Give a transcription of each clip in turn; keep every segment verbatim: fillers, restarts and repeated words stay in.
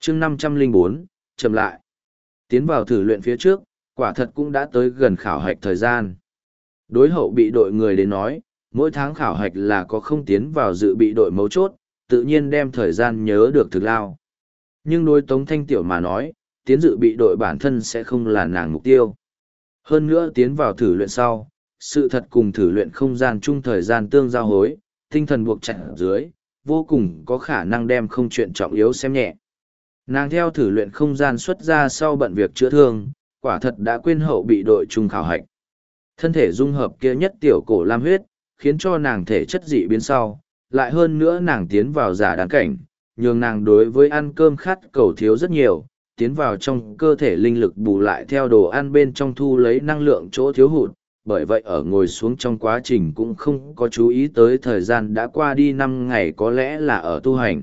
chương năm trăm lẻ bốn, chậm lại. Tiến vào thử luyện phía trước, quả thật cũng đã tới gần khảo hạch thời gian. Đối hậu bị đội người đến nói, mỗi tháng khảo hạch là có không tiến vào dự bị đội mấu chốt, tự nhiên đem thời gian nhớ được thực lao. Nhưng đối Tống Thanh Tiểu mà nói, tiến dự bị đội bản thân sẽ không là nàng mục tiêu. Hơn nữa tiến vào thử luyện sau, sự thật cùng thử luyện không gian chung thời gian tương giao hối, tinh thần buộc chặt dưới, vô cùng có khả năng đem không chuyện trọng yếu xem nhẹ. Nàng theo thử luyện không gian xuất ra sau bận việc chữa thương, quả thật đã quên hậu bị đội chung khảo hạch. Thân thể dung hợp kia nhất tiểu cổ lam huyết, khiến cho nàng thể chất dị biến sau, lại hơn nữa nàng tiến vào giả đáng cảnh, nhường nàng đối với ăn cơm khát cầu thiếu rất nhiều, tiến vào trong cơ thể linh lực bù lại theo đồ ăn bên trong thu lấy năng lượng chỗ thiếu hụt, bởi vậy ở ngồi xuống trong quá trình cũng không có chú ý tới thời gian đã qua đi năm ngày có lẽ là ở tu hành.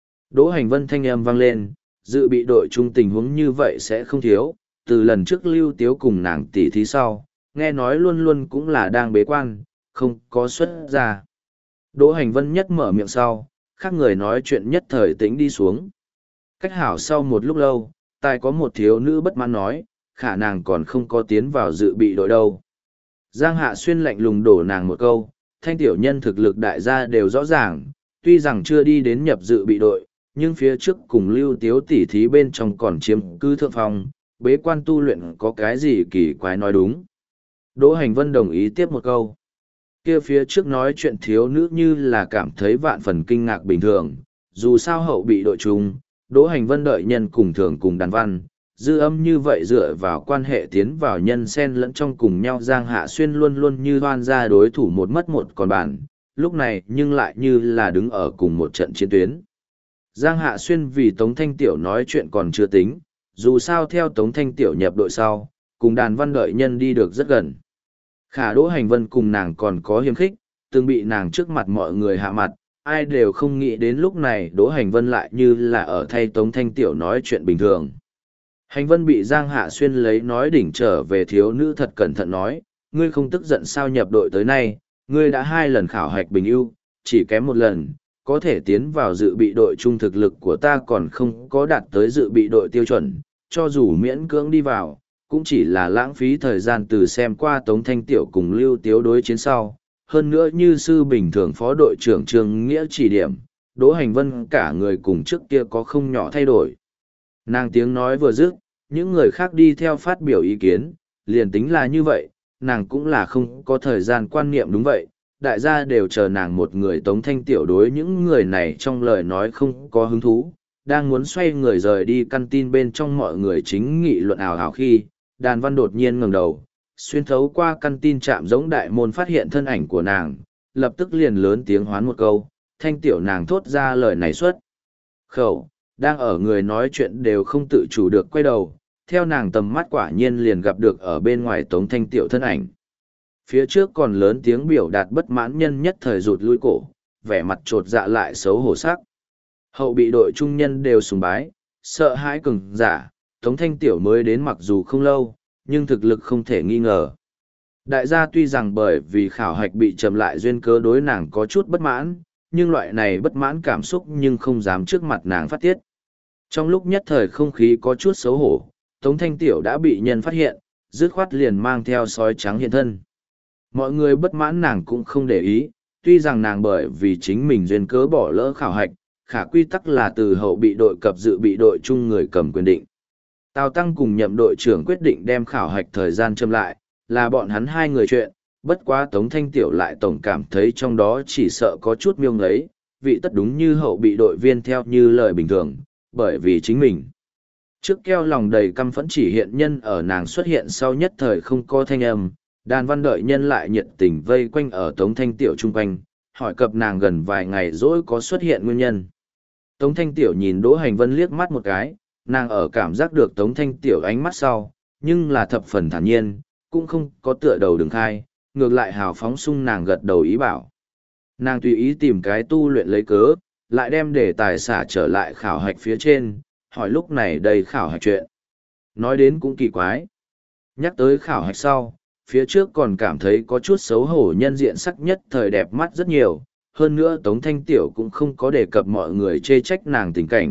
Đỗ Hành Vân thanh âm vang lên, dự bị đội chung tình huống như vậy sẽ không thiếu, từ lần trước Lưu Tiếu cùng nàng tỉ thí sau, nghe nói luôn luôn cũng là đang bế quan, không có xuất ra. Đỗ Hành Vân nhất mở miệng sau, khác người nói chuyện nhất thời tĩnh đi xuống. Cách hảo sau một lúc lâu, tài có một thiếu nữ bất mãn nói, khả nàng còn không có tiến vào dự bị đội đâu. Giang Hạ Xuyên lạnh lùng đổ nàng một câu, thanh tiểu nhân thực lực đại gia đều rõ ràng, tuy rằng chưa đi đến nhập dự bị đội, nhưng phía trước cùng Lưu Tiếu tỉ thí bên trong còn chiếm cứ thượng phong, bế quan tu luyện có cái gì kỳ quái nói đúng. Đỗ Hành Vân đồng ý tiếp một câu. Kia phía trước nói chuyện thiếu nữ như là cảm thấy vạn phần kinh ngạc bình thường, dù sao hậu bị đội chung, Đỗ Hành Vân đợi nhân cùng thường cùng đàn văn, dư âm như vậy dựa vào quan hệ tiến vào nhân sen lẫn trong cùng nhau. Giang Hạ Xuyên luôn luôn như hoan ra đối thủ một mất một còn bản, lúc này nhưng lại như là đứng ở cùng một trận chiến tuyến. Giang Hạ Xuyên vì Tống Thanh Tiểu nói chuyện còn chưa tính, dù sao theo Tống Thanh Tiểu nhập đội sau, cùng đàn văn đợi nhân đi được rất gần. Khả Đỗ Hành Vân cùng nàng còn có hiềm khích, từng bị nàng trước mặt mọi người hạ mặt, ai đều không nghĩ đến lúc này Đỗ Hành Vân lại như là ở thay Tống Thanh Tiểu nói chuyện bình thường. Hành Vân bị Giang Hạ Xuyên lấy nói đỉnh trở về thiếu nữ thật cẩn thận nói, ngươi không tức giận sao nhập đội tới nay, ngươi đã hai lần khảo hạch bình ưu, chỉ kém một lần, có thể tiến vào dự bị đội chung thực lực của ta còn không có đạt tới dự bị đội tiêu chuẩn, cho dù miễn cưỡng đi vào, cũng chỉ là lãng phí thời gian từ xem qua Tống Thanh Tiểu cùng Lưu Tiếu đối chiến sau. Hơn nữa như sư bình thường phó đội trưởng Trương Nghĩa chỉ điểm, Đỗ Hành Vân cả người cùng trước kia có không nhỏ thay đổi. Nàng tiếng nói vừa dứt, những người khác đi theo phát biểu ý kiến, liền tính là như vậy, nàng cũng là không có thời gian quan niệm đúng vậy, đại gia đều chờ nàng một người. Tống Thanh Tiểu đối những người này trong lời nói không có hứng thú, đang muốn xoay người rời đi căn tin bên trong mọi người chính nghị luận ảo ảo khi, đàn văn đột nhiên ngẩng đầu, xuyên thấu qua căn tin chạm giống đại môn phát hiện thân ảnh của nàng, lập tức liền lớn tiếng hoán một câu, Thanh Tiểu nàng thốt ra lời này xuất khẩu, đang ở người nói chuyện đều không tự chủ được quay đầu, theo nàng tầm mắt quả nhiên liền gặp được ở bên ngoài Tống Thanh Tiểu thân ảnh. Phía trước còn lớn tiếng biểu đạt bất mãn nhân nhất thời rụt lui cổ, vẻ mặt trột dạ lại xấu hổ sắc. Hậu bị đội trung nhân đều sùng bái, sợ hãi cường giả, Tống Thanh Tiểu mới đến mặc dù không lâu, nhưng thực lực không thể nghi ngờ. Đại gia tuy rằng bởi vì khảo hạch bị chậm lại duyên cớ đối nàng có chút bất mãn, nhưng loại này bất mãn cảm xúc nhưng không dám trước mặt nàng phát tiết. Trong lúc nhất thời không khí có chút xấu hổ, Tống Thanh Tiểu đã bị nhân phát hiện, dứt khoát liền mang theo sói trắng hiện thân. Mọi người bất mãn nàng cũng không để ý, tuy rằng nàng bởi vì chính mình duyên cớ bỏ lỡ khảo hạch, khả quy tắc là từ hậu bị đội cập dự bị đội chung người cầm quyền định. Tào Tăng cùng nhậm đội trưởng quyết định đem khảo hạch thời gian châm lại, là bọn hắn hai người chuyện, bất quá Tống Thanh Tiểu lại tổng cảm thấy trong đó chỉ sợ có chút miêu ngấy, vị tất đúng như hậu bị đội viên theo như lời bình thường, bởi vì chính mình. Trước keo lòng đầy căm phẫn chỉ hiện nhân ở nàng xuất hiện sau nhất thời không có thanh âm, đàn văn đợi nhân lại nhiệt tình vây quanh ở Tống Thanh Tiểu chung quanh, hỏi cập nàng gần vài ngày rồi có xuất hiện nguyên nhân. Tống Thanh Tiểu nhìn Đỗ Hành Vân liếc mắt một cái, nàng ở cảm giác được Tống Thanh Tiểu ánh mắt sau, nhưng là thập phần thản nhiên, cũng không có tựa đầu đường khai, ngược lại hào phóng sung nàng gật đầu ý bảo. Nàng tùy ý tìm cái tu luyện lấy cớ, lại đem đề tài xả trở lại khảo hạch phía trên, hỏi lúc này đây khảo hạch chuyện. Nói đến cũng kỳ quái. Nhắc tới khảo hạch sau, phía trước còn cảm thấy có chút xấu hổ nhân diện sắc nhất thời đẹp mắt rất nhiều, hơn nữa Tống Thanh Tiểu cũng không có đề cập mọi người chê trách nàng tình cảnh,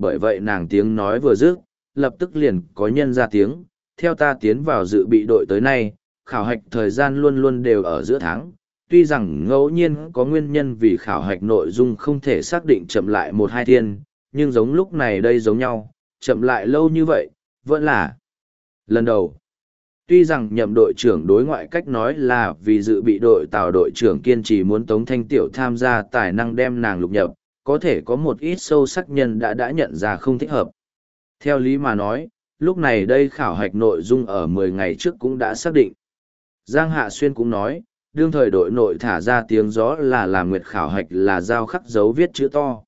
bởi vậy nàng tiếng nói vừa dứt, lập tức liền có nhân ra tiếng, theo ta tiến vào dự bị đội tới nay, khảo hạch thời gian luôn luôn đều ở giữa tháng, tuy rằng ngẫu nhiên có nguyên nhân vì khảo hạch nội dung không thể xác định chậm lại một hai thiên, nhưng giống lúc này đây giống nhau, chậm lại lâu như vậy, vẫn là lần đầu. Tuy rằng nhậm đội trưởng đối ngoại cách nói là vì dự bị đội tàu đội trưởng kiên trì muốn Tống Thanh Tiểu tham gia tài năng đem nàng lục nhập, có thể có một ít sâu sắc nhân đã đã nhận ra không thích hợp. Theo lý mà nói, lúc này đây khảo hạch nội dung ở mười ngày trước cũng đã xác định. Giang Hạ Xuyên cũng nói, đương thời đội nội thả ra tiếng gió là làm nguyệt khảo hạch là giao khắc dấu viết chữ to.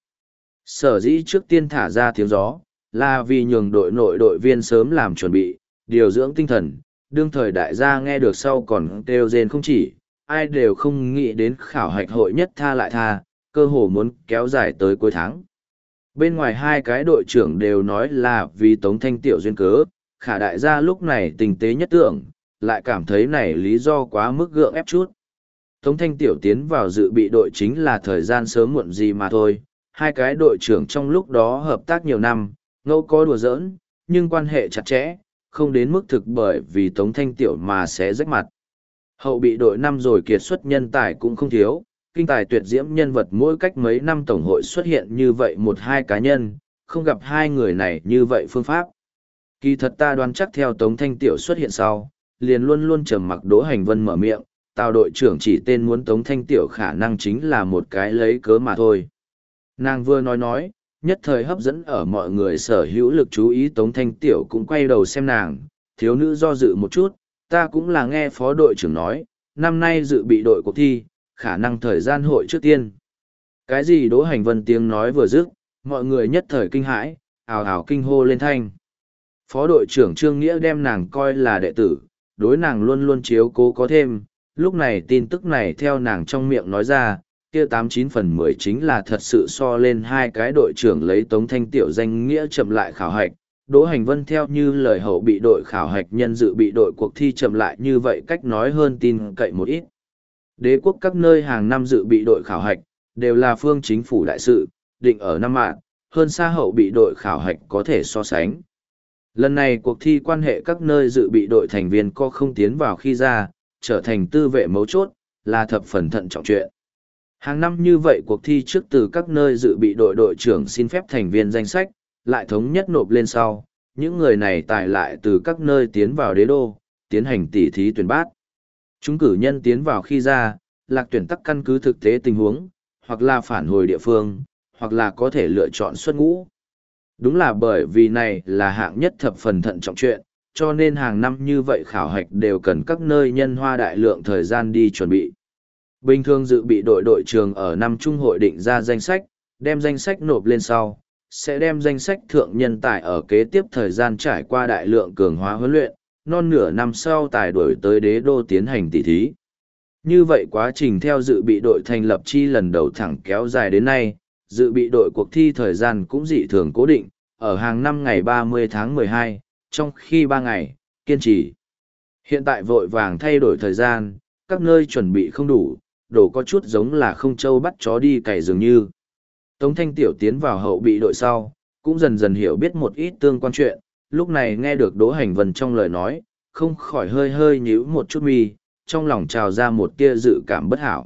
Sở dĩ trước tiên thả ra tiếng gió, là vì nhường đội nội đội viên sớm làm chuẩn bị, điều dưỡng tinh thần, đương thời đại gia nghe được sau còn kêu rên không chỉ, ai đều không nghĩ đến khảo hạch hội nhất tha lại tha, cơ hồ muốn kéo dài tới cuối tháng. Bên ngoài hai cái đội trưởng đều nói là vì Tống Thanh Tiểu duyên cớ, khả đại gia lúc này tình tế nhất tưởng, lại cảm thấy này lý do quá mức gượng ép chút. Tống Thanh Tiểu tiến vào dự bị đội chính là thời gian sớm muộn gì mà thôi, hai cái đội trưởng trong lúc đó hợp tác nhiều năm, ngẫu có đùa giỡn, nhưng quan hệ chặt chẽ, không đến mức thực bởi vì Tống Thanh Tiểu mà sẽ rách mặt. Hậu bị đội năm rồi kiệt xuất nhân tài cũng không thiếu, kinh tài tuyệt diễm nhân vật mỗi cách mấy năm tổng hội xuất hiện như vậy một hai cá nhân, không gặp hai người này như vậy phương pháp. Kỳ thật ta đoán chắc theo Tống Thanh Tiểu xuất hiện sau, liền luôn luôn trầm mặc Đỗ Hành Vân mở miệng, tào đội trưởng chỉ tên muốn Tống Thanh Tiểu khả năng chính là một cái lấy cớ mà thôi. Nàng vừa nói nói, nhất thời hấp dẫn ở mọi người sở hữu lực chú ý Tống Thanh Tiểu cũng quay đầu xem nàng, thiếu nữ do dự một chút, ta cũng là nghe phó đội trưởng nói, năm nay dự bị đội cuộc thi, khả năng thời gian hội trước tiên. Cái gì Đỗ Hành Vân tiếng nói vừa dứt, mọi người nhất thời kinh hãi, ào ào kinh hô lên thanh. Phó đội trưởng Trương Nghĩa đem nàng coi là đệ tử, đối nàng luôn luôn chiếu cố có thêm, lúc này tin tức này theo nàng trong miệng nói ra, kia tám chín phần mười chính là thật sự so lên hai cái đội trưởng lấy Tống Thanh Tiểu danh nghĩa chậm lại khảo hạch. Đỗ Hành Vân theo như lời hậu bị đội khảo hạch nhân dự bị đội cuộc thi chậm lại như vậy cách nói hơn tin cậy một ít. Đế quốc các nơi hàng năm dự bị đội khảo hạch, đều là phương chính phủ đại sự, định ở năm mạng, hơn xa hậu bị đội khảo hạch có thể so sánh. Lần này cuộc thi quan hệ các nơi dự bị đội thành viên có không tiến vào khi ra, trở thành tư vệ mấu chốt, là thập phần thận trọng chuyện. Hàng năm như vậy cuộc thi trước từ các nơi dự bị đội đội trưởng xin phép thành viên danh sách, lại thống nhất nộp lên sau, những người này tài lại từ các nơi tiến vào đế đô, tiến hành tỉ thí tuyển bát. Chúng cử nhân tiến vào khi ra, lạc tuyển tắc căn cứ thực tế tình huống, hoặc là phản hồi địa phương, hoặc là có thể lựa chọn xuất ngũ. Đúng là bởi vì này là hạng nhất thập phần thận trọng chuyện, cho nên hàng năm như vậy khảo hạch đều cần các nơi nhân hoa đại lượng thời gian đi chuẩn bị. Bình thường dự bị đội đội trường ở năm trung hội định ra danh sách, đem danh sách nộp lên sau, sẽ đem danh sách thượng nhân tài ở kế tiếp thời gian trải qua đại lượng cường hóa huấn luyện, non nửa năm sau tài đổi tới đế đô tiến hành tỷ thí. Như vậy quá trình theo dự bị đội thành lập chi lần đầu thẳng kéo dài đến nay, dự bị đội cuộc thi thời gian cũng dị thường cố định, ở hàng năm ngày ba mươi tháng mười hai, trong khi ba ngày, kiên trì. Hiện tại vội vàng thay đổi thời gian, các nơi chuẩn bị không đủ, đổ có chút giống là không châu bắt chó đi cày dường như. Tống Thanh Tiểu tiến vào hậu bị đội sau, cũng dần dần hiểu biết một ít tương quan chuyện, lúc này nghe được Đỗ Hành Vân trong lời nói, không khỏi hơi hơi nhíu một chút mi, trong lòng trào ra một tia dự cảm bất hảo.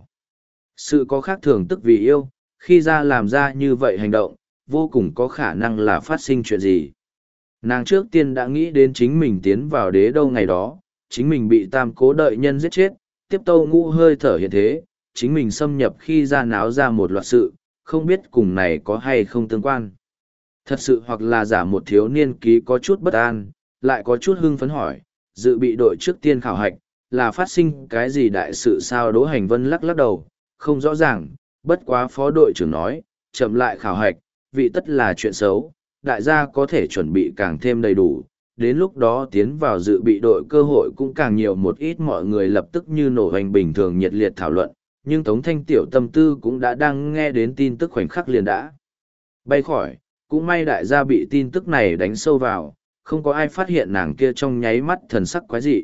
Sự có khác thường tức vì yêu, khi ra làm ra như vậy hành động, vô cùng có khả năng là phát sinh chuyện gì. Nàng trước tiên đã nghĩ đến chính mình tiến vào đế đâu ngày đó, chính mình bị tam cố đợi nhân giết chết, tiếp tâu ngũ hơi thở hiện thế, chính mình xâm nhập khi ra náo ra một loạt sự, không biết cùng này có hay không tương quan. Thật sự hoặc là giả một thiếu niên ký có chút bất an, lại có chút hưng phấn hỏi, dự bị đội trước tiên khảo hạch, là phát sinh cái gì đại sự sao? Đỗ Hành Vân lắc lắc đầu, không rõ ràng, bất quá phó đội trưởng nói, chậm lại khảo hạch, vị tất là chuyện xấu, đại gia có thể chuẩn bị càng thêm đầy đủ, đến lúc đó tiến vào dự bị đội cơ hội cũng càng nhiều một ít. Mọi người lập tức như nổ hoành bình thường nhiệt liệt thảo luận, nhưng Tống Thanh Tiểu tâm tư cũng đã đang nghe đến tin tức khoảnh khắc liền đã bay khỏi, cũng may đại gia bị tin tức này đánh sâu vào, không có ai phát hiện nàng kia trong nháy mắt thần sắc quái dị.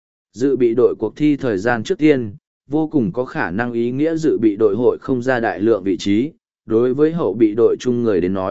Dự bị đội cuộc thi thời gian trước tiên, vô cùng có khả năng ý nghĩa dự bị đội hội không ra đại lượng vị trí, đối với hậu bị đội chung người đến nói,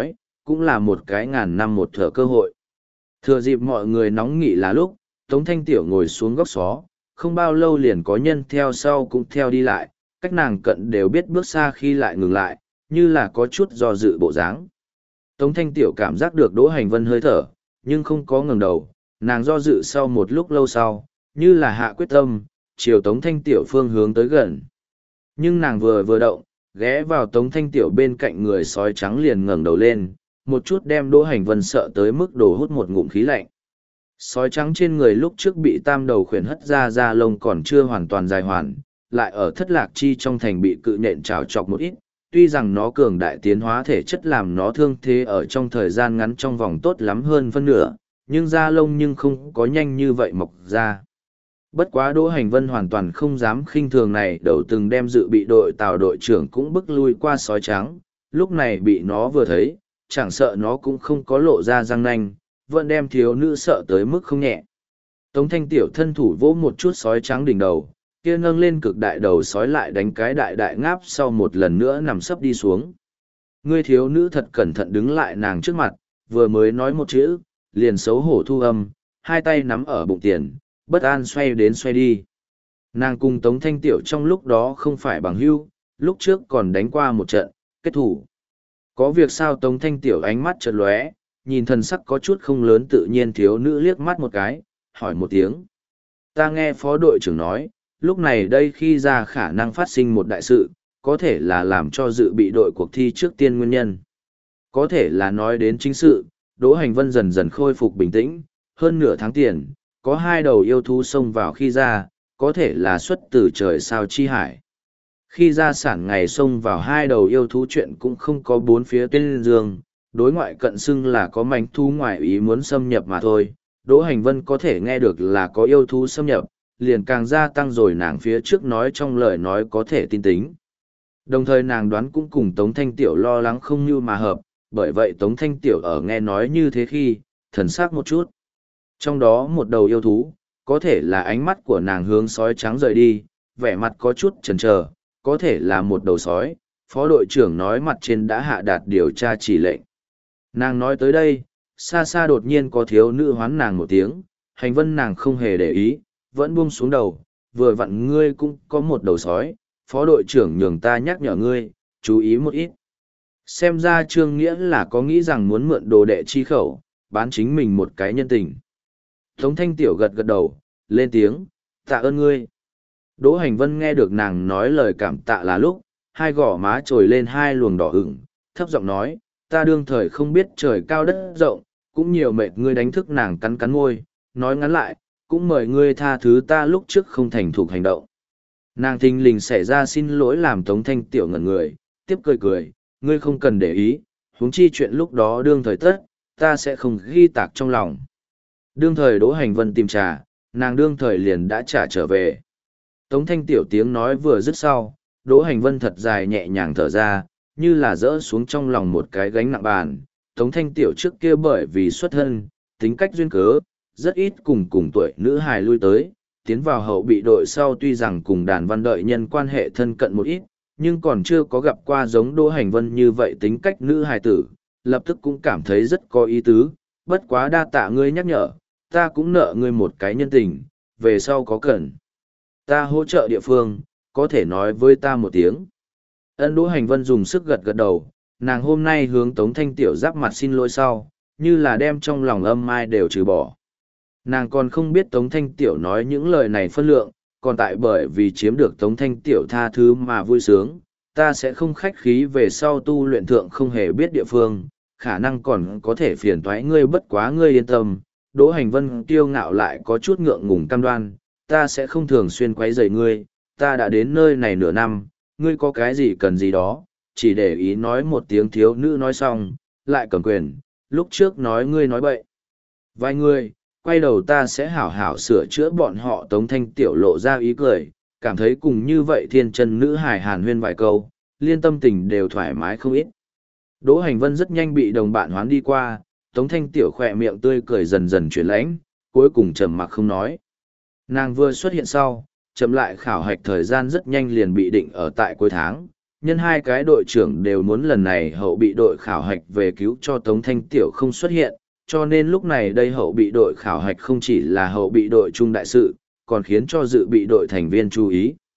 cũng là một cái ngàn năm một thở cơ hội. Thừa dịp mọi người nóng nghị là lúc, Tống Thanh Tiểu ngồi xuống góc xó, không bao lâu liền có nhân theo sau cũng theo đi lại, cách nàng cận đều biết bước xa khi lại ngừng lại, như là có chút do dự bộ dáng. Tống Thanh Tiểu cảm giác được Đỗ Hành Vân hơi thở, nhưng không có ngẩng đầu, nàng do dự sau một lúc lâu sau, như là hạ quyết tâm, chiều Tống Thanh Tiểu phương hướng tới gần. Nhưng nàng vừa vừa động, ghé vào Tống Thanh Tiểu bên cạnh người sói trắng liền ngẩng đầu lên, một chút đem Đỗ Hành Vân sợ tới mức đổ hút một ngụm khí lạnh. Sói trắng trên người lúc trước bị tam đầu khuyển hất ra da lông còn chưa hoàn toàn dài hoàn, lại ở thất lạc chi trong thành bị cự nện trào chọc một ít, tuy rằng nó cường đại tiến hóa thể chất làm nó thương thế ở trong thời gian ngắn trong vòng tốt lắm hơn phân nửa, nhưng da lông nhưng không có nhanh như vậy mọc ra. Bất quá Đỗ Hành Vân hoàn toàn không dám khinh thường này, đầu từng đem dự bị đội Tào đội trưởng cũng bức lui qua sói trắng, lúc này bị nó vừa thấy, chẳng sợ nó cũng không có lộ ra răng nanh, vẫn đem thiếu nữ sợ tới mức không nhẹ. Tống Thanh Tiểu thân thủ vỗ một chút sói trắng đỉnh đầu, kia nâng lên cực đại đầu sói lại đánh cái đại đại ngáp sau một lần nữa nằm sấp đi xuống. Ngươi thiếu nữ thật cẩn thận đứng lại nàng trước mặt, vừa mới nói một chữ, liền xấu hổ thu âm, hai tay nắm ở bụng tiền, bất an xoay đến xoay đi. Nàng cùng Tống Thanh Tiểu trong lúc đó không phải bằng hữu, lúc trước còn đánh qua một trận, kết thủ. Có việc sao? Tống Thanh Tiểu ánh mắt chợt lóe, nhìn thần sắc có chút không lớn tự nhiên thiếu nữ liếc mắt một cái, hỏi một tiếng. Ta nghe phó đội trưởng nói, lúc này đây khi ra khả năng phát sinh một đại sự, có thể là làm cho dự bị đội cuộc thi trước tiên nguyên nhân. Có thể là nói đến chính sự, Đỗ Hành Vân dần dần khôi phục bình tĩnh, hơn nửa tháng tiền, có hai đầu yêu thú xông vào khi ra, có thể là xuất từ trời sao chi hải. Khi ra sản ngày xông vào hai đầu yêu thú chuyện cũng không có bốn phía tuyên dương, đối ngoại cận xưng là có manh thú ngoại ý muốn xâm nhập mà thôi. Đỗ Hành Vân có thể nghe được là có yêu thú xâm nhập, liền càng gia tăng rồi nàng phía trước nói trong lời nói có thể tin tính. Đồng thời nàng đoán cũng cùng Tống Thanh Tiểu lo lắng không như mà hợp, bởi vậy Tống Thanh Tiểu ở nghe nói như thế khi, thần sắc một chút. Trong đó một đầu yêu thú, có thể là ánh mắt của nàng hướng sói trắng rời đi, vẻ mặt có chút chần chờ, có thể là một đầu sói, phó đội trưởng nói mặt trên đã hạ đạt điều tra chỉ lệnh. Nàng nói tới đây, xa xa đột nhiên có thiếu nữ hoán nàng một tiếng, Hành Vân nàng không hề để ý, vẫn buông xuống đầu, vừa vặn ngươi cũng có một đầu sói, phó đội trưởng nhường ta nhắc nhở ngươi, chú ý một ít. Xem ra Trương Nghĩa là có nghĩ rằng muốn mượn đồ đệ chi khẩu, bán chính mình một cái nhân tình. Tống Thanh Tiểu gật gật đầu, lên tiếng, tạ ơn ngươi. Đỗ Hành Vân nghe được nàng nói lời cảm tạ là lúc, hai gò má trồi lên hai luồng đỏ ửng, thấp giọng nói, ta đương thời không biết trời cao đất rộng, cũng nhiều mệt ngươi đánh thức nàng cắn cắn môi, nói ngắn lại, cũng mời ngươi tha thứ ta lúc trước không thành thục hành động. Nàng thình lình xảy ra xin lỗi làm Tống Thanh Tiểu ngẩn người, tiếp cười cười, ngươi không cần để ý, huống chi chuyện lúc đó đương thời tất, ta sẽ không ghi tạc trong lòng. Đương thời Đỗ Hành Vân tìm trà, nàng đương thời liền đã trả trở về. Tống Thanh Tiểu tiếng nói vừa dứt sau, Đỗ Hành Vân thật dài nhẹ nhàng thở ra, như là dỡ xuống trong lòng một cái gánh nặng bàn. Tống Thanh Tiểu trước kia bởi vì xuất thân, tính cách duyên cớ, rất ít cùng cùng tuổi nữ hài lui tới, tiến vào hậu bị đội sau tuy rằng cùng đàn văn đợi nhân quan hệ thân cận một ít, nhưng còn chưa có gặp qua giống Đỗ Hành Vân như vậy tính cách nữ hài tử, lập tức cũng cảm thấy rất có ý tứ, bất quá đa tạ ngươi nhắc nhở, ta cũng nợ ngươi một cái nhân tình, về sau có cần ta hỗ trợ địa phương, có thể nói với ta một tiếng. Ân. Đỗ Hành Vân dùng sức gật gật đầu, nàng hôm nay hướng Tống Thanh Tiểu giáp mặt xin lỗi sau, như là đem trong lòng âm mai đều trừ bỏ. Nàng còn không biết Tống Thanh Tiểu nói những lời này phân lượng, còn tại bởi vì chiếm được Tống Thanh Tiểu tha thứ mà vui sướng, ta sẽ không khách khí về sau tu luyện thượng không hề biết địa phương, khả năng còn có thể phiền toái ngươi, bất quá ngươi yên tâm. Đỗ Hành Vân kiêu ngạo lại có chút ngượng ngùng cam đoan, ta sẽ không thường xuyên quấy rầy ngươi, ta đã đến nơi này nửa năm, ngươi có cái gì cần gì đó, chỉ để ý nói một tiếng. Thiếu nữ nói xong, lại cầm quyền, lúc trước nói ngươi nói bậy. Vài người, quay đầu ta sẽ hảo hảo sửa chữa bọn họ. Tống Thanh Tiểu lộ ra ý cười, cảm thấy cùng như vậy thiên chân nữ hài hàn huyên vài câu, liên tâm tình đều thoải mái không ít. Đỗ Hành Vân rất nhanh bị đồng bạn hoán đi qua, Tống Thanh Tiểu khỏe miệng tươi cười dần dần chuyển lãnh, cuối cùng trầm mặc không nói. Nàng vừa xuất hiện sau, chậm lại khảo hạch thời gian rất nhanh liền bị định ở tại cuối tháng, nhân hai cái đội trưởng đều muốn lần này hậu bị đội khảo hạch về cứu cho Tống Thanh Tiểu không xuất hiện, cho nên lúc này đây hậu bị đội khảo hạch không chỉ là hậu bị đội trung đại sự, còn khiến cho dự bị đội thành viên chú ý.